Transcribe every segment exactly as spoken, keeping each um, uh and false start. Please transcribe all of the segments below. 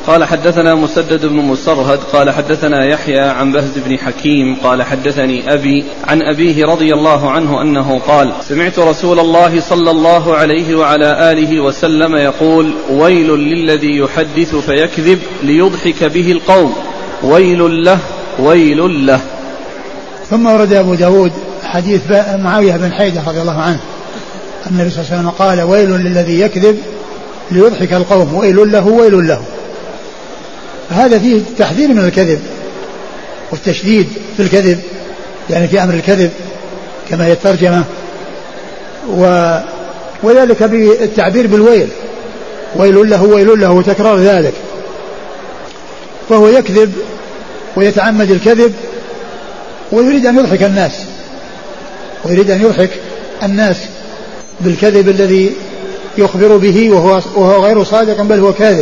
قال حدثنا مسدد بن مسرهد قال حدثنا يحيى عن بهز بن حكيم قال حدثني أبي عن أبيه رضي الله عنه أنه قال سمعت رسول الله صلى الله عليه وعلى آله وسلم يقول ويل للذي يحدث فيكذب ليضحك به القوم ويل له ويل له. ثم ورد أبو داود حديث معاوية بن حيدة رضي الله عنه أن النبي صلى الله عليه وسلم قال ويل للذي يكذب ليضحك القوم ويل له ويل له. هذا فيه تحذير من الكذب والتشديد في الكذب، يعني في أمر الكذب كما هي الترجمة، و وذلك بالتعبير بالويل ويل له ويل له وتكرار ذلك، فهو يكذب ويتعمد الكذب ويريد أن يضحك الناس ويريد أن يضحك الناس بالكذب الذي يخبر به وهو, وهو غير صادق بل هو كاذب.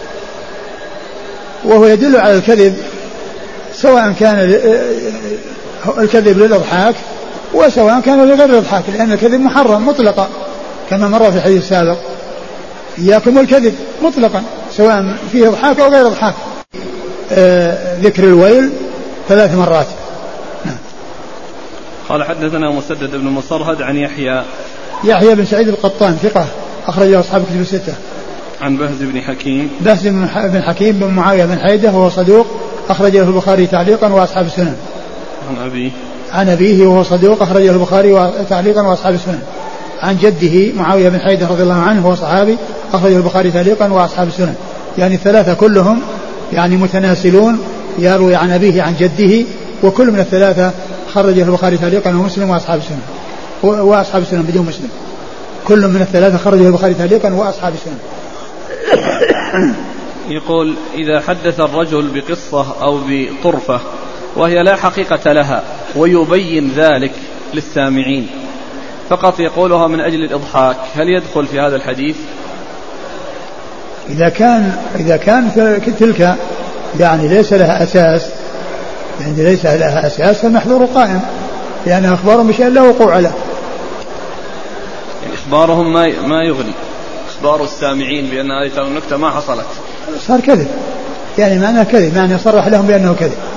وهو يدل على الكذب سواء كان الكذب للإضحاك وسواء كان لغير الإضحاك، لأن الكذب محرم مطلقا كما مر في الحديث السابق إياكم الكذب مطلقا سواء فيه إضحاك أو غير إضحاك. آه ذكر الويل ثلاث مرات. قال حدثنا مسدد بن مصرهد عن يحيى يحيى بن سعيد القطان ثقة أخرجه أصحاب الكتب الستة. عن بهز بن حكيم بهز بن حكيم بن معاوية بن حيدة وهو صدوق أخرجه البخاري تعليقا وأصحاب السنن. عن أبيه عن أبيه وهو صدوق أخرجه البخاري تعليقا وأصحاب السنن. عن جده معاوية بن حيدة رضي الله عنه وهو صحابي أخرجه البخاري تعليقا وأصحاب السنن. يعني الثلاثة كلهم يعني متناسلون يروي عن أبيه عن جده، وكل من الثلاثة خرجه البخاري تعليقا ومسلم وأصحاب السنن وأصحاب السنن بدون مسلم. كل من الثلاثة خرجه البخاري تعليقا وأصحاب السنن. يقول إذا حدث الرجل بقصة أو بطرفة وهي لا حقيقة لها ويبين ذلك للسامعين فقط يقولها من أجل الإضحاك، هل يدخل في هذا الحديث؟ إذا كان إذا كان تلك يعني ليس لها أساس، يعني ليس لها أساس فالمحذور قائم، لأن يعني أخبارهم بشيء لا وقوع له. يعني إخبارهم ما ما يغني، إخبار السامعين بأن هذه النكتة ما حصلت صار كذب، يعني معناه كذب، معناه صرح لهم بأنه كذب.